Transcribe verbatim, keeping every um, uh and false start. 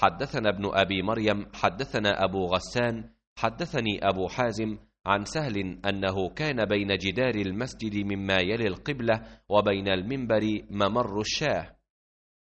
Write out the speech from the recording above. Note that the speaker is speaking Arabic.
حدثنا ابن أبي مريم حدثنا أبو غسان حدثني أبو حازم عن سهل أنه كان بين جدار المسجد مما يلي القبلة وبين المنبر ممر الشاه،